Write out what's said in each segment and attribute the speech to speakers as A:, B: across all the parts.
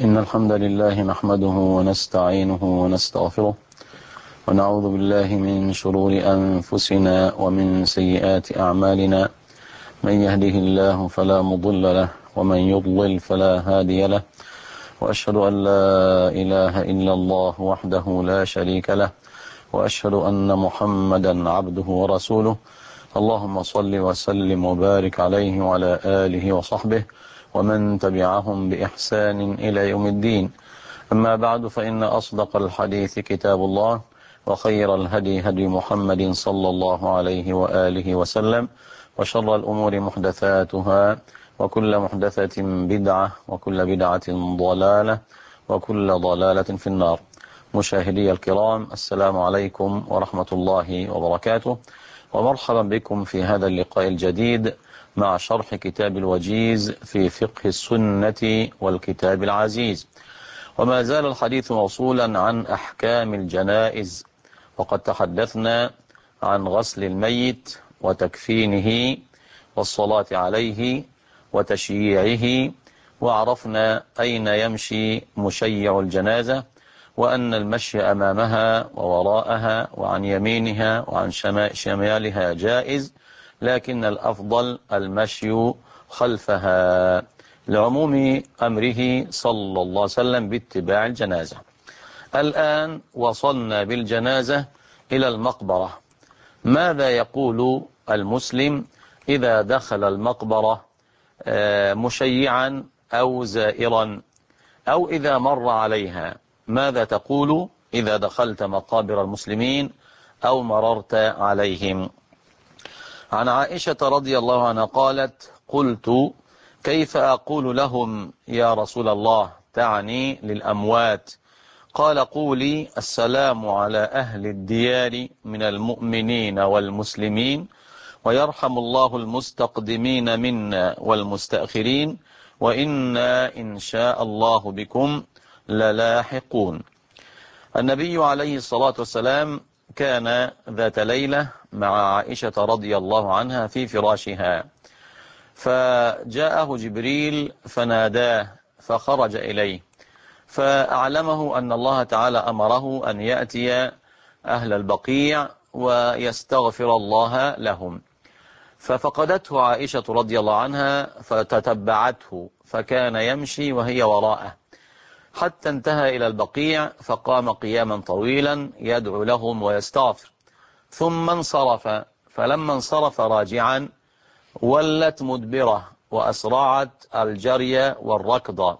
A: إن الحمد لله نحمده ونستعينه ونستغفره ونعوذ بالله من شرور أنفسنا ومن سيئات أعمالنا. من يهده الله فلا مضل له ومن يضلل فلا هادي له، وأشهد أن لا إله إلا الله وحده لا شريك له، وأشهد أن محمدا عبده ورسوله. اللهم صل وسلم وبارك عليه وعلى آله وصحبه ومن تبعهم بإحسان إلى يوم الدين. أما بعد، فإن أصدق الحديث كتاب الله، وخير الهدي هدي محمد صلى الله عليه وآله وسلم، وشر الأمور محدثاتها، وكل محدثة بدعة، وكل بدعة ضلالة، وكل ضلالة في النار. مشاهدي الكرام، السلام عليكم ورحمة الله وبركاته، ومرحبا بكم في هذا اللقاء الجديد مع شرح كتاب الوجيز في فقه السنة والكتاب العزيز. وما زال الحديث موصولا عن أحكام الجنائز، وقد تحدثنا عن غسل الميت وتكفينه والصلاة عليه وتشييعه، وعرفنا أين يمشي مشيع الجنازة، وأن المشي أمامها ووراءها وعن يمينها وعن شمالها جائز، لكن الأفضل المشي خلفها لعموم أمره صلى الله عليه وسلم باتباع الجنازة. الآن وصلنا بالجنازة إلى المقبرة. ماذا يقول المسلم إذا دخل المقبرة مشيعا أو زائرا، أو إذا مر عليها؟ ماذا تقول إذا دخلت مقابر المسلمين أو مررت عليهم؟ عن عائشة رضي الله عنها قالت: قلت: كيف أقول لهم يا رسول الله؟ تعني للأموات. قال: قولي: السلام على أهل الديار من المؤمنين والمسلمين، ويرحم الله المستقدمين منا والمستأخرين، وإنا إن شاء الله بكم للاحقون. النبي عليه الصلاة والسلام كان ذات ليلة مع عائشة رضي الله عنها في فراشها، فجاءه جبريل فناداه فخرج إليه، فأعلمه أن الله تعالى أمره أن يأتي أهل البقيع ويستغفر الله لهم. ففقدته عائشة رضي الله عنها فتتبعته، فكان يمشي وهي وراءه حتى انتهى إلى البقيع، فقام قياما طويلا يدعو لهم ويستغفر، ثم انصرف. فلما انصرف راجعا ولت مدبرة وأسرعت الجري والركض،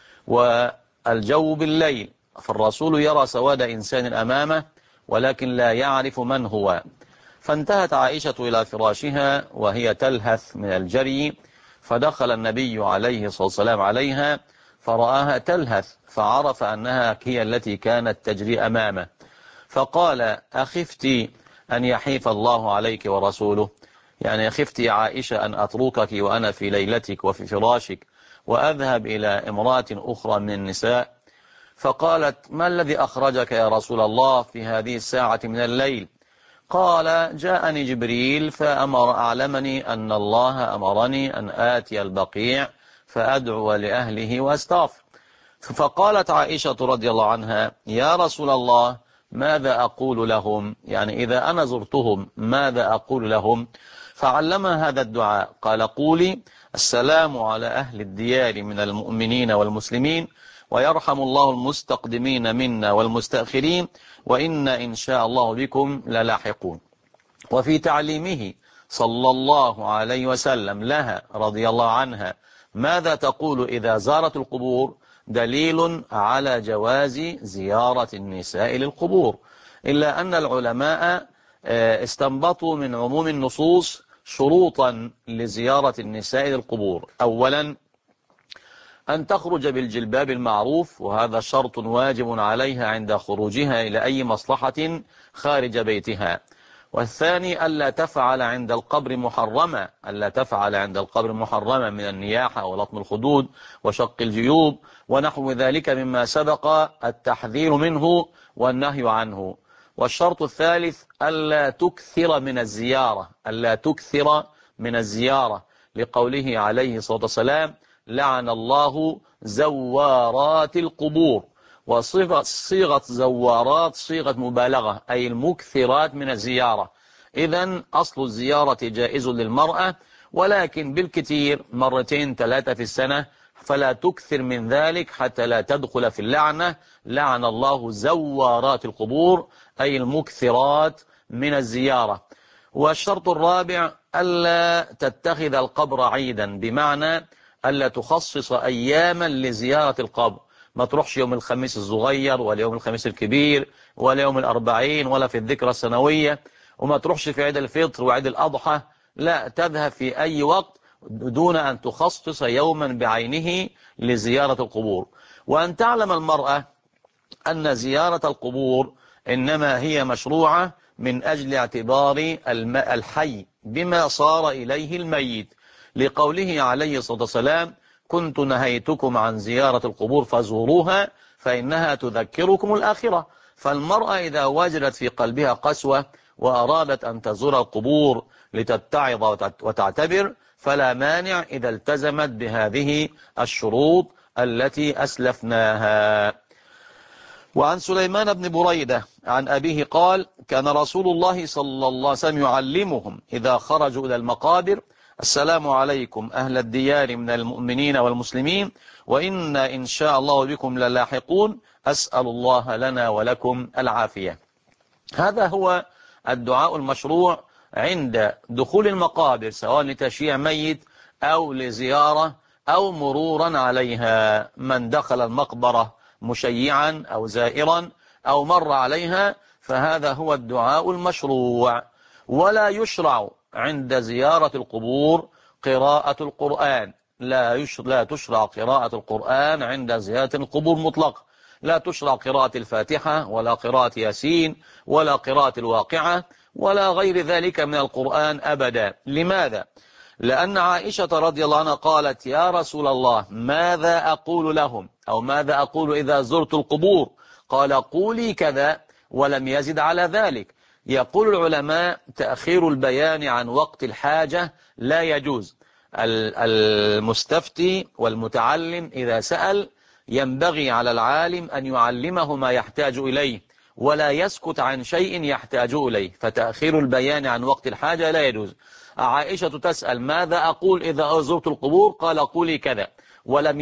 A: والجو بالليل، فالرسول يرى سواد إنسان أمامه ولكن لا يعرف من هو. فانتهت عائشة إلى فراشها وهي تلهث من الجري، فدخل النبي عليه الصلاة والسلام عليها فرآها تلهث، فعرف أنها هي التي كانت تجري أمامه، فقال: أخفت أن يحيف الله عليك ورسوله؟ يعني خفت يا عائشة أن أتركك وأنا في ليلتك وفي فراشك وأذهب إلى امرأة أخرى من النساء؟ فقالت: ما الذي أخرجك يا رسول الله في هذه الساعة من الليل؟ قال: جاءني جبريل أعلمني أن الله أمرني أن آتي البقيع فأدعو لأهله وأستغفر. فقالت عائشة رضي الله عنها: يا رسول الله، ماذا أقول لهم؟ يعني إذا أنا زرتهم ماذا أقول لهم؟ فعلمها هذا الدعاء، قال: قولي: السلام على أهل الديار من المؤمنين والمسلمين، ويرحم الله المستقدمين منا والمستأخرين، وإنا إن شاء الله بكم للاحقون. وفي تعليمه صلى الله عليه وسلم لها رضي الله عنها ماذا تقول إذا زارت القبور دليل على جواز زيارة النساء للقبور، إلا أن العلماء استنبطوا من عموم النصوص شروطا لزيارة النساء للقبور. أولا، أن تخرج بالجلباب المعروف، وهذا شرط واجب عليها عند خروجها إلى أي مصلحة خارج بيتها. والثاني، ألا تفعل عند القبر محرمة، ألا تفعل عند القبر محرمة من النياحة ولطم الخدود وشق الجيوب ونحو ذلك مما سبق التحذير منه والنهي عنه. والشرط الثالث، ألا تكثر من الزيارة، ألا تكثر من الزيارة، لقوله عليه الصلاة والسلام: لعن الله زوارات القبور. وصيغة زوارات صيغة مبالغة، أي المكثرات من الزيارة. إذن أصل الزيارة جائز للمرأة، ولكن بالكثير 2 3 في السنة، فلا تكثر من ذلك حتى لا تدخل في اللعنة. لعن الله زوارات القبور، أي المكثرات من الزيارة. والشرط الرابع ألا تتخذ القبر عيدا، بمعنى ألا تخصص أياما لزيارة القبر. ما تروحش يوم الخميس الصغير ولا يوم الخميس الكبير ولا يوم الأربعين ولا في الذكرى السنوية، وما تروحش في عيد الفطر وعيد الأضحى. لا، تذهب في أي وقت دون أن تخصص يوما بعينه لزيارة القبور. وأن تعلم المرأة أن زيارة القبور إنما هي مشروعة من أجل اعتبار الحي بما صار إليه الميت، لقوله عليه الصلاة والسلام: كنت نهيتكم عن زيارة القبور فزوروها فإنها تذكركم الآخرة. فالمرأة إذا وجدت في قلبها قسوة وأرادت أن تزور القبور لتتعظ وتعتبر، فلا مانع إذا التزمت بهذه الشروط التي أسلفناها. وعن سليمان بن بريدة عن أبيه قال: كان رسول الله صلى الله عليه وسلم يعلمهم إذا خرجوا إلى المقابر: السلام عليكم أهل الديار من المؤمنين والمسلمين، وإنا إن شاء الله بكم للاحقون، أسأل الله لنا ولكم العافية. هذا هو الدعاء المشروع عند دخول المقابر، سواء لتشييع ميت أو لزيارة أو مرورا عليها. من دخل المقبرة مشيعا أو زائرا أو مر عليها فهذا هو الدعاء المشروع. ولا يشرع عند زيارة القبور قراءة القرآن. لا تشرع قراءة القرآن عند زيارة القبور مطلقا. لا تشرع قراءة الفاتحة ولا قراءة ياسين ولا قراءة الواقعة ولا غير ذلك من القرآن أبدا. لماذا؟ لأن عائشة رضي الله عنها قالت: يا رسول الله، ماذا أقول لهم، أو ماذا أقول إذا زرت القبور؟ قال: قولي كذا، ولم يزد على ذلك. يقول العلماء: تأخير البيان عن وقت الحاجة لا يجوز. المستفتي والمتعلم إذا سأل ينبغي على العالم أن يعلمه ما يحتاج إليه، ولا يسكت عن شيء يحتاج إليه. فتأخير البيان عن وقت الحاجة لا يجوز. عائشة تسأل: ماذا أقول إذا زرت القبور؟ قال: قولي كذا، ولم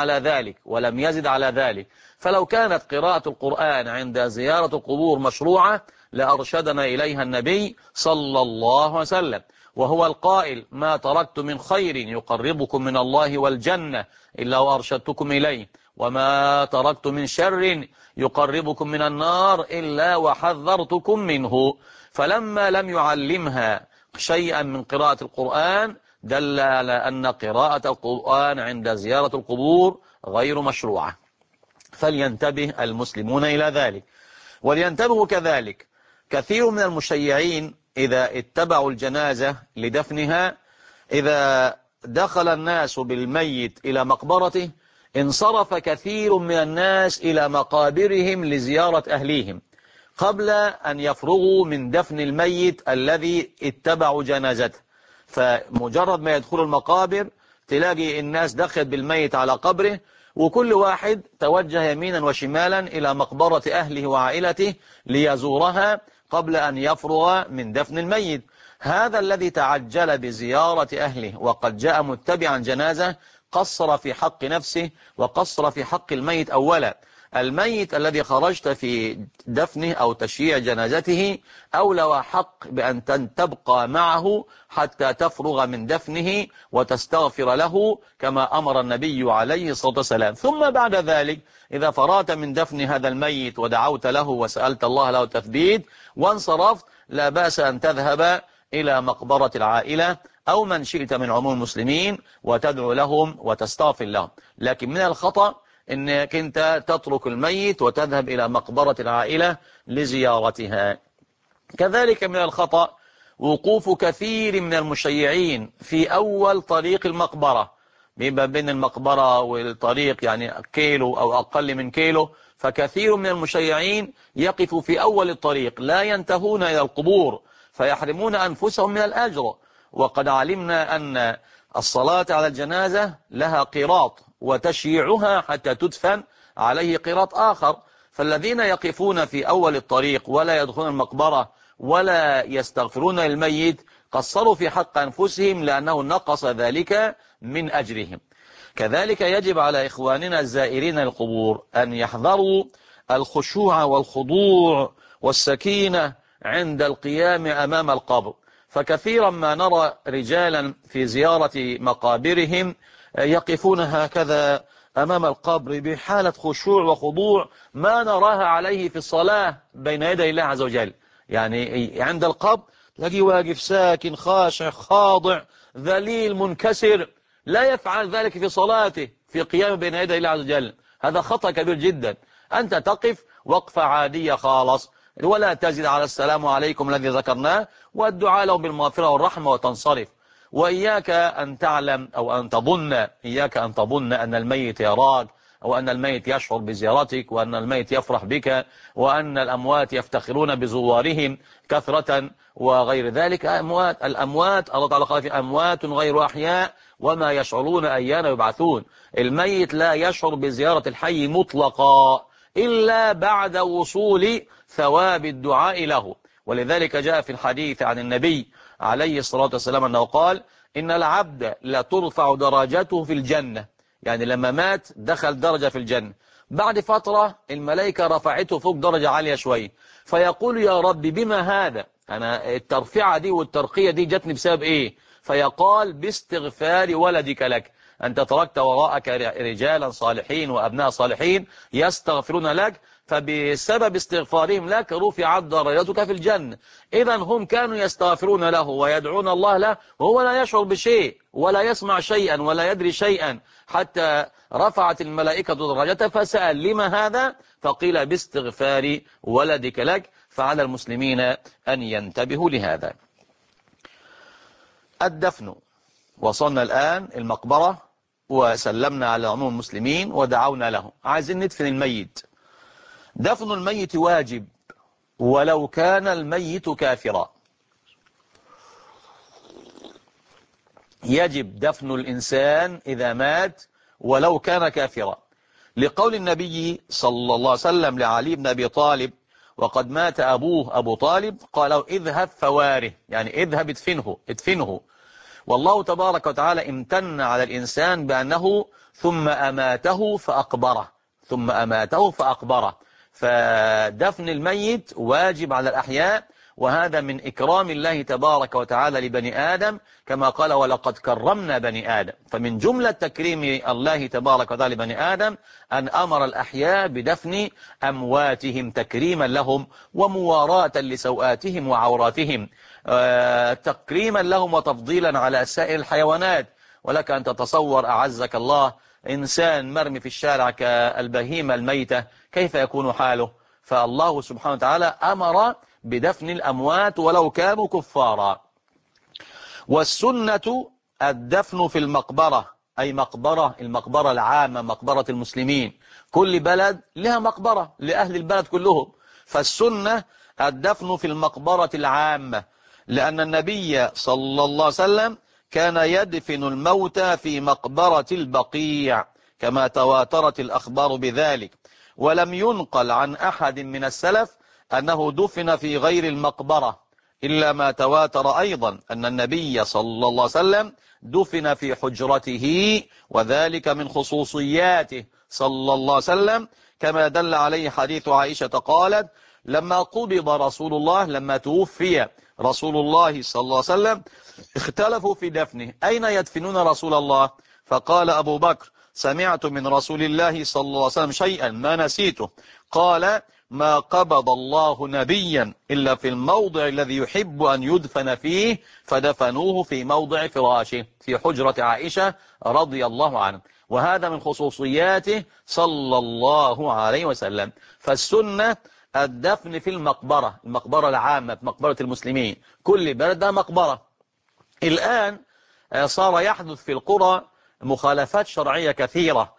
A: يزد على ذلك. فلو كانت قراءة القرآن عند زيارة القبور مشروعة لأرشدنا إليها النبي صلى الله عليه وسلم، وهو القائل: ما تركت من خير يقربكم من الله والجنة إلا وأرشدتكم إليه، وما تركت من شر يقربكم من النار إلا وحذرتكم منه. فلما لم يعلمها شيئا من قراءة القرآن دل على أن قراءة القرآن عند زيارة القبور غير مشروعة. فلينتبه المسلمون إلى ذلك. ولينتبهوا كذلك كثير من المشيعين إذا اتبعوا الجنازة لدفنها، إذا دخل الناس بالميت إلى مقبرته انصرف كثير من الناس إلى مقابرهم لزيارة أهليهم قبل أن يفرغوا من دفن الميت الذي اتبعوا جنازته. فمجرد ما يدخلوا المقابر تلاقي الناس دخلت بالميت على قبره، وكل واحد توجه يمينا وشمالا إلى مقبرة أهله وعائلته ليزورها قبل أن يفرغ من دفن الميت. هذا الذي تعجل بزيارة أهله وقد جاء متبعا جنازة قصر في حق نفسه وقصر في حق الميت أولا. الميت الذي خرجت في دفنه أو تشييع جنازته أولى وحق بأن تبقى معه حتى تفرغ من دفنه وتستغفر له كما أمر النبي عليه الصلاة والسلام. ثم بعد ذلك إذا فرغت من دفن هذا الميت ودعوت له وسألت الله له التثبيت وانصرفت، لا بأس أن تذهب إلى مقبرة العائلة أو من شئت من عموم المسلمين وتدعو لهم وتستغفر لهم. لكن من الخطأ إنك أنت تترك الميت وتذهب إلى مقبرة العائلة لزيارتها. كذلك من الخطأ وقوف كثير من المشيعين في أول طريق المقبرة، بيبقى بين المقبرة والطريق يعني كيلو أو أقل من كيلو، فكثير من المشيعين يقفوا في أول الطريق لا ينتهون إلى القبور فيحرمون أنفسهم من الأجر. وقد علمنا أن الصلاة على الجنازة لها قيراط، وتشييعها حتى تدفن عليه قيراط آخر. فالذين يقفون في أول الطريق ولا يدخلون المقبرة ولا يستغفرون الميت قصروا في حق أنفسهم، لأنه نقص ذلك من أجرهم. كذلك يجب على إخواننا الزائرين القبور أن يحذروا الخشوع والخضوع والسكينة عند القيام أمام القبر. فكثيرا ما نرى رجالا في زيارة مقابرهم يقفون هكذا أمام القبر بحالة خشوع وخضوع ما نراها عليه في الصلاة بين يدي الله عز وجل. يعني عند القبر تلاقيه واقف ساكن خاشع خاضع ذليل منكسر، لا يفعل ذلك في صلاته في قيام بين يدي الله عز وجل. هذا خطأ كبير جدا. أنت تقف وقفة عادية خالص، ولا تزيد على السلام عليكم الذي ذكرناه والدعاء له بالمغفرة والرحمة وتنصرف. وإياك أن تعلم أو أن تظن، إياك أن تظن أن الميت يراك، أو أن الميت يشعر بزيارتك، وأن الميت يفرح بك، وأن الأموات يفتخرون بزوارهم كثرة وغير ذلك. الأموات الله تعالى قال في أموات غير أحياء وما يشعرون أيان يبعثون. الميت لا يشعر بزيارة الحي مطلقا إلا بعد وصول ثواب الدعاء له. ولذلك جاء في الحديث عن النبي عليه الصلاة والسلام أنه قال إن العبد لا ترفع درجته في الجنة، يعني لما مات دخل درجة في الجنة، بعد فترة الملائكة رفعته فوق درجة عالية شوية، فيقول يا رب بما هذا؟ أنا الترفيعة دي والترقية دي جتني بسبب إيه؟ فيقال باستغفار ولدك لك، أنت تركت وراءك رجالا صالحين وأبناء صالحين يستغفرون لك، فبسبب استغفارهم لك رفعت درجتك في الجنة. إذا هم كانوا يستغفرون له ويدعون الله له وهو لا يشعر بشيء ولا يسمع شيئا ولا يدري شيئا، حتى رفعت الملائكة درجته فسأل لما هذا؟ فقيل باستغفار ولدك لك. فعلى المسلمين أن ينتبهوا لهذا. الدفن، وصلنا الآن المقبرة وسلمنا على عموم المسلمين ودعونا له، عايزين ندفن الميت. دفن الميت واجب ولو كان الميت كافرا. يجب دفن الإنسان إذا مات ولو كان كافرا، لقول النبي صلى الله عليه وسلم لعلي بن أبي طالب وقد مات أبوه أبو طالب، قال اذهب فواره، يعني اذهب ادفنه. والله تبارك وتعالى امتن على الإنسان بأنه ثم أماته فأقبره. فدفن الميت واجب على الأحياء، وهذا من إكرام الله تبارك وتعالى لبني آدم، كما قال ولقد كرمنا بني آدم. فمن جملة تكريم الله تبارك وتعالى لبني آدم أن أمر الأحياء بدفن أمواتهم تكريما لهم ومواراة لسوآتهم وعوراتهم، تكريما لهم وتفضيلا على سائر الحيوانات. ولك أن تتصور أعزك الله إنسان مرمي في الشارع كالبهيمة الميتة كيف يكون حاله؟ فالله سبحانه وتعالى أمر بدفن الأموات ولو كانوا كفارا. والسنة الدفن في المقبرة، أي المقبرة العامة، مقبرة المسلمين. كل بلد لها مقبرة لأهل البلد كلهم، فالسنة الدفن في المقبرة العامة، لأن النبي صلى الله عليه وسلم كان يدفن الموتى في مقبرة البقيع كما تواترت الأخبار بذلك، ولم ينقل عن أحد من السلف أنه دفن في غير المقبرة، إلا ما تواتر أيضا أن النبي صلى الله عليه وسلم دفن في حجرته، وذلك من خصوصياته صلى الله عليه وسلم، كما دل عليه حديث عائشة قالت لما قبض رسول الله، لما توفي رسول الله صلى الله عليه وسلم اختلفوا في دفنه، أين يدفنون رسول الله؟ فقال أبو بكر سمعت من رسول الله صلى الله عليه وسلم شيئا ما نسيته، قال ما قبض الله نبيا إلا في الموضع الذي يحب أن يدفن فيه، فدفنوه في موضع فراشه في حجرة عائشة رضي الله عنه. وهذا من خصوصياته صلى الله عليه وسلم. فالسنة الدفن في المقبرة العامة، في مقبرة المسلمين، كل بلد مقبرة. الآن صار يحدث في القرى مخالفات شرعية كثيرة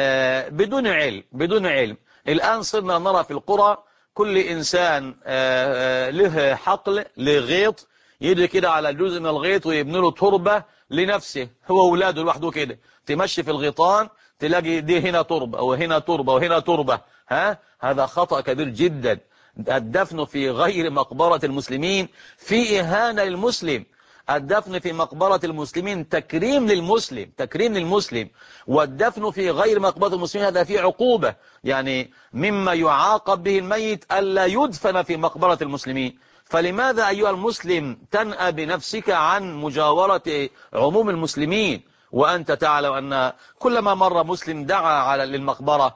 A: بدون علم. الآن صرنا نرى في القرى كل إنسان له حقل، له غيط، يجي كده على جزء من الغيط ويبني له تربة لنفسه هو وولاده لوحده كده، تمشي في الغيطان تلاقي دي هنا تربة وهنا تربة وهنا تربة، هذا خطأ كبير جدا. الدفن في غير مقبرة المسلمين في إهانة للمسلم. الدفن في مقبرة المسلمين تكريم للمسلم، تكريم للمسلم. والدفن في غير مقبرة المسلمين هذا فيه عقوبة، يعني مما يعاقب به الميت ألا يدفن في مقبرة المسلمين. فلماذا أيها المسلم تنأى بنفسك عن مجاورة عموم المسلمين وأنت تعلم أن كلما مر مسلم دعا للمقبرة،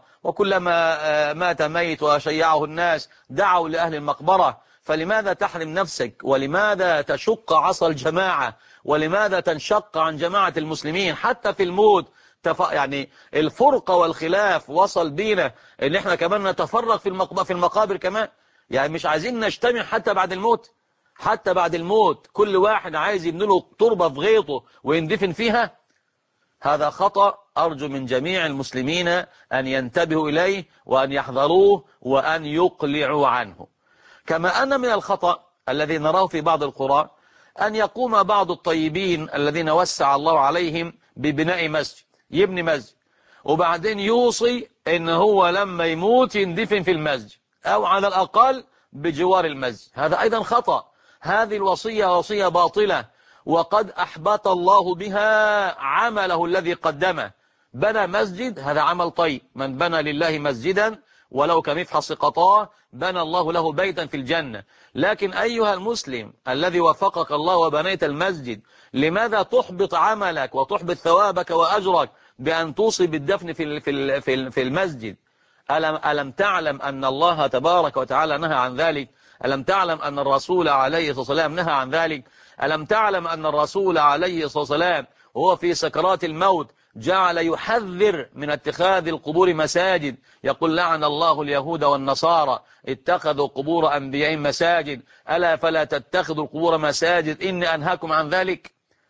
A: وكلما مات ميت وشيعه الناس دعوا لأهل المقبرة؟ فلماذا تحرم نفسك؟ ولماذا تشق عصا الجماعة؟ ولماذا تنشق عن جماعة المسلمين حتى في الموت؟ يعني الفرقة والخلاف وصل بينا ان احنا كمان نتفرق في المقابر كمان. يعني مش عايزين نجتمع حتى بعد الموت، حتى بعد الموت كل واحد عايز يبني له تربة في غيطه ويندفن فيها. هذا خطأ أرجو من جميع المسلمين أن ينتبهوا إليه وأن يحذروه وأن يقلعوا عنه. كما أن من الخطأ الذي نراه في بعض القرى أن يقوم بعض الطيبين الذين وسع الله عليهم ببناء مسجد، يبني مسجد وبعدين يوصي إن هو لما يموت يندفن في المسجد أو على الأقل بجوار المسجد. هذا أيضا خطأ. هذه الوصية وصية باطلة، وقد أحبط الله بها عمله الذي قدمه. بنى مسجد هذا عمل طيب، من بنى لله مسجدا ولو كمفحص قطاع بنى الله له بيتا في الجنة. لكن أيها المسلم الذي وفقك الله وبنيت المسجد، لماذا تحبط عملك وتحبط ثوابك وأجرك بأن توصي بالدفن في المسجد؟ ألم تعلم أن الله تبارك وتعالى نهى عن ذلك؟ ألم تعلم أن الرسول عليه الصلاة والسلام نهى عن ذلك؟ ألم تعلم أن الرسول عليه الصلاة والسلام وهو في سكرات الموت جعل يحذر من اتخاذ القبور مساجد، يقول لعن الله اليهود والنصارى اتخذوا قبور أنبيائهم مساجد، ألا فلا تتخذوا القبور مساجد إني أنهاكم عن ذلك.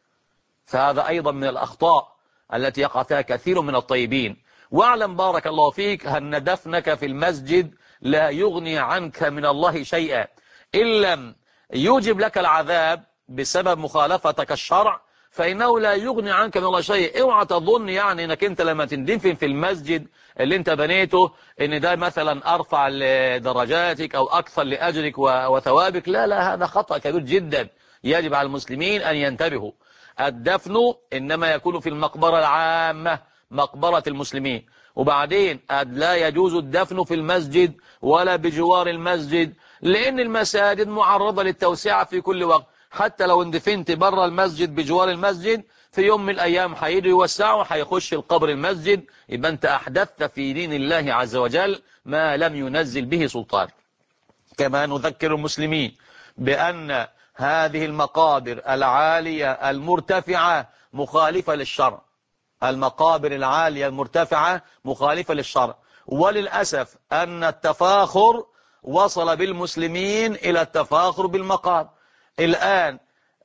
A: فهذا أيضا من الأخطاء التي يقع فيها كثير من الطيبين. واعلم بارك الله فيك أن دفنك في المسجد لا يغني عنك من الله شيئا، إن لم يوجب لك العذاب بسبب مخالفتك الشرع فإنه لا يغني عنك من الله شيء. اوعى تظن يعني انك انت لما تندفن في المسجد اللي انت بنيته ان ده مثلا ارفع لدرجاتك او اكثر لاجرك وثوابك. لا لا، هذا خطأ كبير جدا. يجب على المسلمين ان ينتبهوا. الدفن انما يكون في المقبرة العامة، مقبرة المسلمين. وبعدين لا يجوز الدفن في المسجد ولا بجوار المسجد، لان المساجد معرضة للتوسعة في كل وقت. حتى لو اندفنت بره المسجد بجوار المسجد في يوم من الأيام هيجوا يوسعوا، هيخش القبر المسجد، يبقى أنت أحدثت في دين الله عز وجل ما لم ينزل به سلطان. كما نذكر المسلمين بأن هذه المقابر العالية المرتفعة مخالفة للشرع. المقابر العالية المرتفعة مخالفة للشرع. وللأسف أن التفاخر وصل بالمسلمين إلى التفاخر بالمقابر. الآن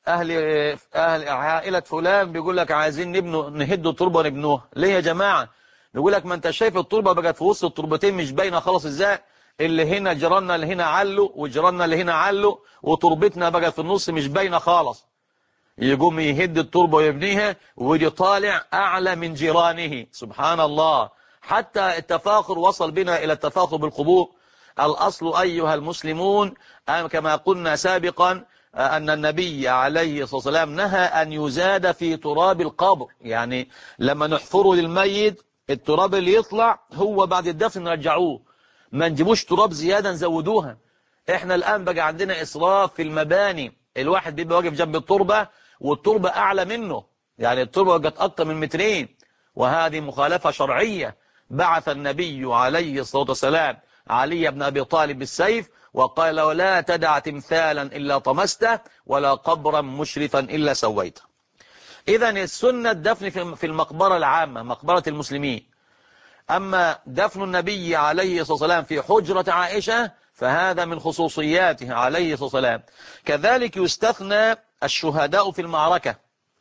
A: أهل عائلة فلان بيقول لك عايزين نهد التربة ونبنوها. ليه يا جماعة؟ بيقول لك ما انت شايف التربة بقت في وسط التربتين مش باينة خلاص ازاي؟ اللي هنا جيراننا اللي هنا علوا وجيراننا اللي هنا علوا وتربتنا بقت في النص مش باينة خالص. يقوم يهد التربة ويبنيها ويجي طالع أعلى من جيرانه. سبحان الله. حتى التفاخر وصل بنا إلى التفاخر بالقبور. الأصل أيها المسلمون كما قلنا سابقا أن النبي عليه الصلاة والسلام نهى أن يزاد في تراب القبر. يعني لما نحفره للميت التراب اللي يطلع هو بعد الدفن نرجعوه، ما نجيبوش تراب زيادة نزودوها. احنا الآن بقى عندنا إسراف في المباني. الواحد بيبقى واقف جنب التربة والتربة أعلى منه، يعني التربة بقت أكتر من 2 متر، وهذه مخالفة شرعية. بعث النبي عليه الصلاة والسلام علي بن أبي طالب بالسيف وقال له لا تدع تمثالا إلا طمسته ولا قبرا مشرفا إلا سويته. إذن السنة الدفن في المقبرة العامة، مقبرة المسلمين. أما دفن النبي عليه الصلاة والسلام في حجرة عائشة فهذا من خصوصياته عليه الصلاة والسلام. كذلك يستثنى الشهداء في المعركة،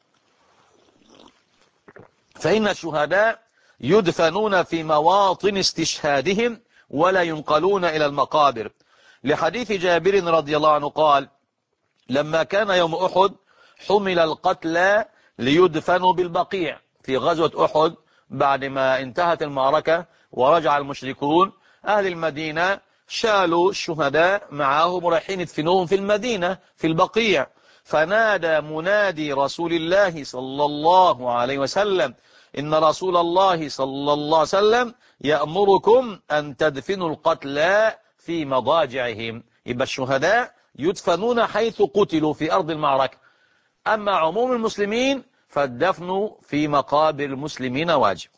A: فإن الشهداء يدفنون في مواطن استشهادهم ولا ينقلون إلى المقابر، لحديث جابر رضي الله عنه قال لما كان يوم أحد حمل القتلى ليدفنوا بالبقيع. في غزوة أحد بعد ما انتهت المعركة ورجع المشركون، أهل المدينة شالوا الشهداء معهم ورايحين يدفنوهم في المدينة في البقيع. فنادى منادي رسول الله صلى الله عليه وسلم: إن رسول الله صلى الله عليه وسلم يأمركم أن تدفنوا القتلى في مضاجعهم. يبقى الشهداء يدفنون حيث قتلوا في أرض المعركة، أما عموم المسلمين فالدفن في مقابر المسلمين واجب.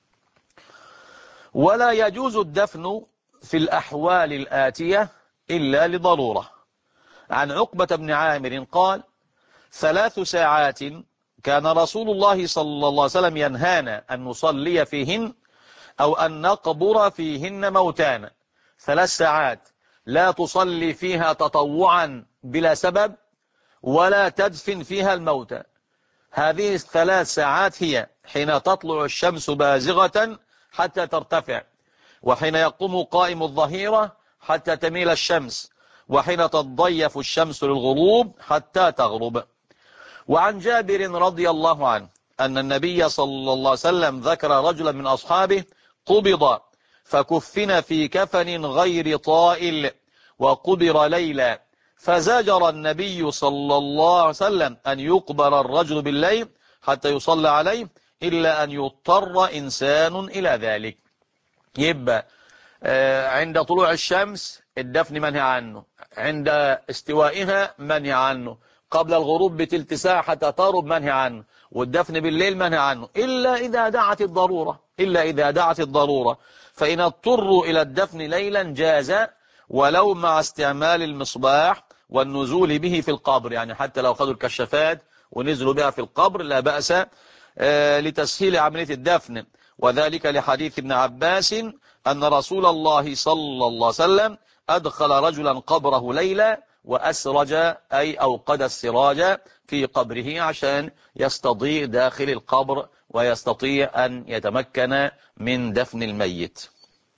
A: ولا يجوز الدفن في الأحوال الآتية إلا لضرورة. عن عقبة بن عامر قال: 3 ساعات كان رسول الله صلى الله عليه وسلم ينهانا أن نصلي فيهن أو أن نقبر فيهن موتانا. 3 ساعات لا تصلي فيها تطوعا بلا سبب ولا تدفن فيها الموتى. هذه ال3 ساعات هي حين تطلع الشمس بازغة حتى ترتفع، وحين يقوم قائم الظهيرة حتى تميل الشمس، وحين تضيف الشمس للغروب حتى تغرب. وعن جابر رضي الله عنه أن النبي صلى الله عليه وسلم ذكر رجلا من أصحابه قبض فكفن في كفن غير طائل وقبر ليلا، فزجر النبي صلى الله عليه وسلم أن يقبر الرجل بالليل حتى يصلى عليه إلا أن يضطر إنسان إلى ذلك. يبقى عند طلوع الشمس الدفن منهي عنه، عند استوائها منهي عنه، قبل الغروب بتلت ساعة حتى تغرب منهي عنه، والدفن بالليل منهي عنه إلا إذا دعت الضرورة، إلا إذا دعت الضرورة. فإن اضطروا إلى الدفن ليلا جاز، ولو مع استعمال المصباح والنزول به في القبر، يعني حتى لو خذوا الكشافات ونزلوا بها في القبر لا بأس لتسهيل عملية الدفن. وذلك لحديث ابن عباس أن رسول الله صلى الله عليه وسلم أدخل رجلا قبره ليلا وأسرج أي أوقد السراج في قبره عشان يستضيء داخل القبر ويستطيع أن يتمكن من دفن الميت.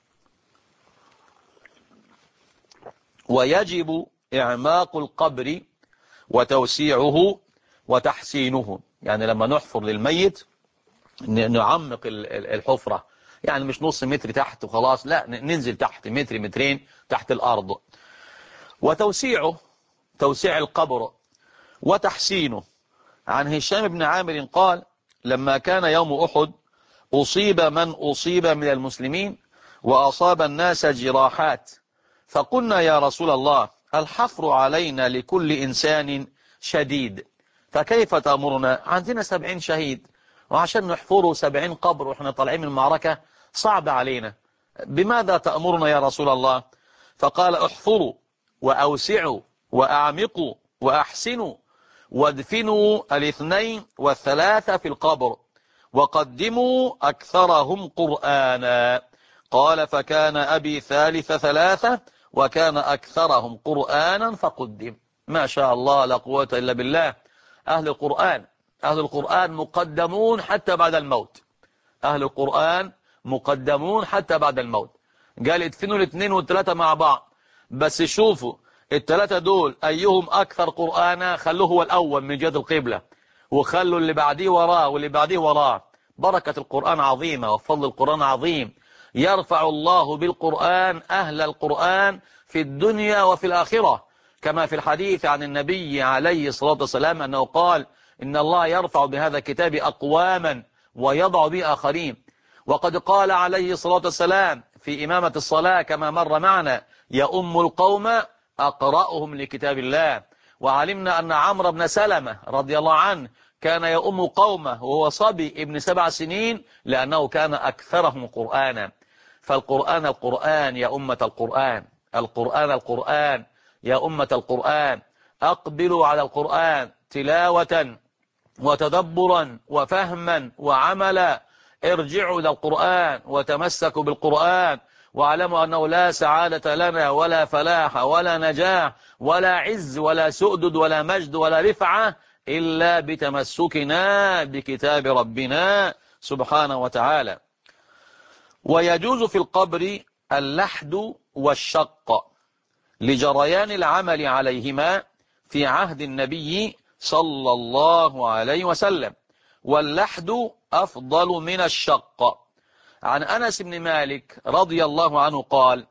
A: ويجب إعماق القبر وتوسيعه وتحسينه، يعني لما نحفر للميت نعمق الحفرة، يعني مش نص متر تحت وخلاص، لا ننزل تحت متر مترين تحت الأرض. وتوسيعه، توسيع القبر وتحسينه. عن هشام بن عامر قال: لما كان يوم أحد أصيب من أصيب من المسلمين وأصاب الناس جراحات، فقلنا يا رسول الله الحفر علينا لكل إنسان شديد، فكيف تأمرنا؟ عندنا 70 شهيد وعشان نحفروا 70 قبر وإحنا طالعين من المعركة صعب علينا، بماذا تأمرنا يا رسول الله؟ فقال: احفروا وأوسعوا وأعمقوا وأحسنوا وادفنوا 2 و3 في القبر وقدموا أكثرهم قرآنا. قال: فكان أبي ثالث 3 وكان أكثرهم قرآنا فقدم. ما شاء الله لا قوة إلا بالله. أهل القرآن، أهل القرآن مقدمون حتى بعد الموت، أهل القرآن مقدمون حتى بعد الموت. قال ادفنوا 2 و3 مع بعض، بس شوفوا ال3 دول أيهم أكثر قرآنا خلوه هو الأول من جهة القبلة، وخلوا اللي بعديه وراه واللي بعديه وراه. بركة القرآن عظيمة وفضل القرآن عظيم، يرفع الله بالقرآن أهل القرآن في الدنيا وفي الآخرة، كما في الحديث عن النبي عليه الصلاة والسلام أنه قال: إن الله يرفع بهذا الكتاب أقواما ويضع به آخرين. وقد قال عليه الصلاة والسلام في إمامة الصلاة كما مر معنا: يؤم القوم أقرأهم لكتاب الله. وعلمنا أن عمرو بن سلمة رضي الله عنه كان يؤم قومه وهو صبي ابن 7 سنين لأنه كان أكثرهم قرآنا. فالقرآن القرآن يا أمة القرآن، القرآن القرآن يا أمة القرآن. أقبلوا على القرآن تلاوة وتدبرا وفهما وعملا. ارجعوا إلى القرآن وتمسكوا بالقرآن، واعلموا أنه لا سعادة لنا ولا فلاح ولا نجاح ولا عز ولا سؤدد ولا مجد ولا رفعة إلا بتمسكنا بكتاب ربنا سبحانه وتعالى. ويجوز في القبر اللحد والشق لجريان العمل عليهما في عهد النبي صلى الله عليه وسلم، واللحد أفضل من الشق. عن أنس بن مالك رضي الله عنه قال: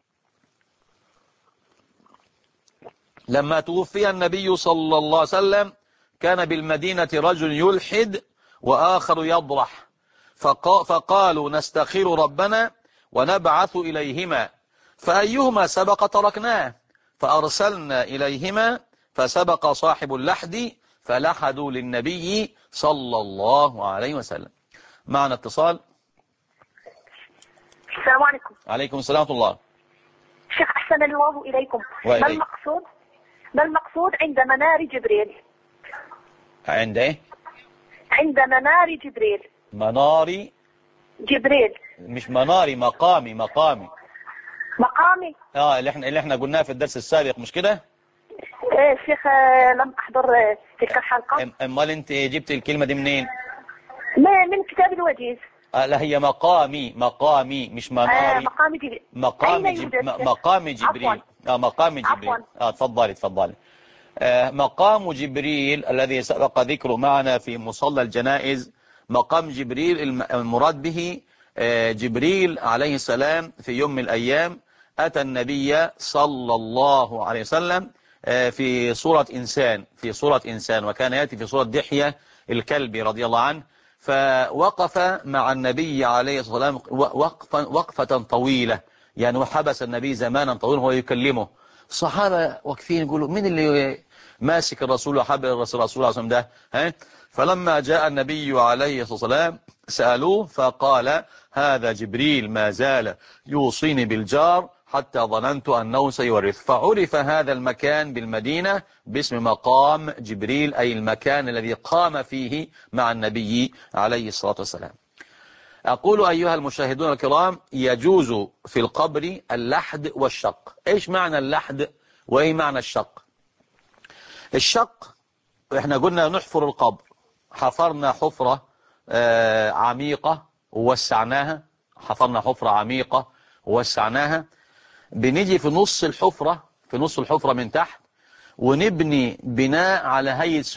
A: لما توفي النبي صلى الله عليه وسلم كان بالمدينة رجل يلحد وآخر يضرح، فقالوا: نستخير ربنا ونبعث إليهما، فأيهما سبق تركناه، فأرسلنا إليهما فسبق صاحب اللحد فلحدوا للنبي صلى الله عليه وسلم. معنا اتصال.
B: السلام عليكم.
A: عليكم السلام ورحمة الله.
B: شيخ أحسن الله إليكم. ما المقصود عند منار جبريل؟
A: عند ايه؟
B: عند منار جبريل.
A: مناري
B: جبريل
A: مش مناري، مقامي.
B: مقامي.
A: اللي احنا قلناها في الدرس السابق، مش كده؟
B: ايه شيخ، لم أحضر تلك الحلقة.
A: امال انت جبت الكلمة دي منين؟
B: من كتاب الوجيز.
A: لا، هي مقامي مش مناري.
B: مقام جبريل.
A: مقام جبريل. مقام جبريل. اتفضلي. مقام جبريل الذي سبق ذكره معنا في مصلى الجنائز، مقام جبريل المراد به جبريل عليه السلام في يوم من الأيام أتى النبي صلى الله عليه وسلم في صورة إنسان، وكان يأتي في صورة دحية الكلبي رضي الله عنه، فوقف مع النبي عليه الصلاة والسلام وقفة طويلة، يعني وحبس النبي زمانا طويلا وهو يكلمه. الصحابة واقفين يقولوا: مين اللي ماسك الرسول وحبل الرسول صلى الله عليه وسلم ده؟ فلما جاء النبي عليه الصلاة والسلام سألوه فقال: هذا جبريل ما زال يوصيني بالجار حتى ظننت أنه سيورث. فعرف هذا المكان بالمدينة باسم مقام جبريل، أي المكان الذي قام فيه مع النبي عليه الصلاة والسلام. أقول أيها المشاهدون الكرام: يجوز في القبر اللحد والشق. إيش معنى اللحد وإيه معنى الشق؟ الشق إحنا قلنا نحفر القبر، حفرنا حفرة عميقة ووسعناها، حفرنا حفرة عميقة ووسعناها، بنيجي في نص الحفرة من تحت ونبني بناء على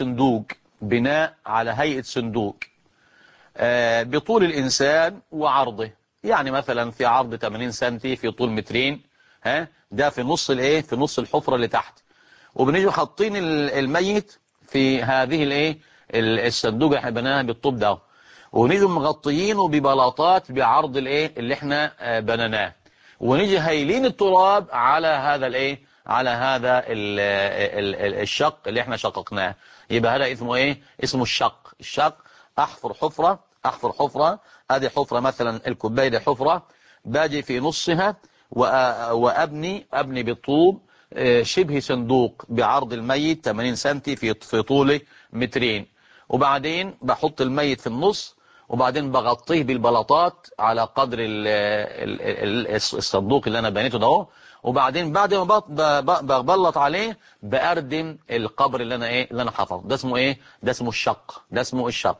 A: هيئة صندوق بطول الإنسان وعرضه، يعني مثلا في عرض 80 سنتي، في طول مترين، ده في نص الحفرة اللي تحت، وبنيجي حاطين الميت في هذه الصندوق اللي احنا بناها بالطوب ده، ونيجي مغطيينه ببلاطات بعرض اللي احنا بنيناه، ونيجي هايلين التراب على هذا الشق اللي احنا شققناه. يبقى هذا اسمه الشق. احفر حفرة، ادي حفرة مثلا الكوبايه دي حفرة، باجي في نصها وابني بالطوب شبه صندوق بعرض الميت 80 سنتي في طوله مترين، وبعدين بحط الميت في النص، وبعدين بغطيه بالبلاطات على قدر الصندوق اللي انا بنيته ده، وبعدين بعد ما ببلط عليه باردم القبر اللي انا حفظه. ده اسمه الشق.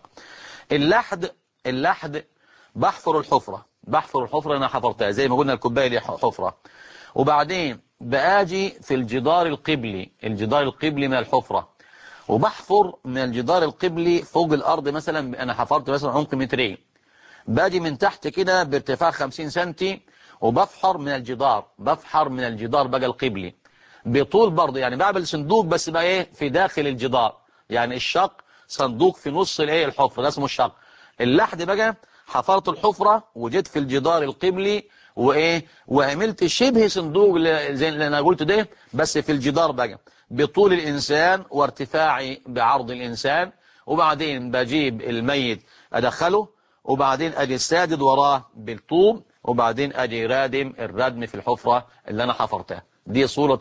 A: اللحد بحفر الحفرة اللي انا حفرتها، زي ما قلنا الكوبايه دي حفرة، وبعدين باجي في الجدار القبلي من الحفرة، وبحفر من الجدار القبلي فوق الارض، مثلا انا حفرت مثلا عمق مترين، باجي من تحت كده بارتفاع 50 سنتي، وبفحر من الجدار بقى القبلي بطول برضه، يعني بعمل صندوق بس بقى في داخل الجدار، يعني الشق صندوق في نص الحفرة، ده اسمه الشق. اللحد بقى حفرت الحفرة وجيت في الجدار القبلي وعملت شبه صندوق زي اللي انا قلت ده، بس في الجدار بقى بطول الانسان وارتفاعي بعرض الانسان، وبعدين بجيب الميت ادخله، وبعدين اجي سادد وراه بالطوب، وبعدين اجي الردم في الحفرة اللي انا حفرتها. دي صورة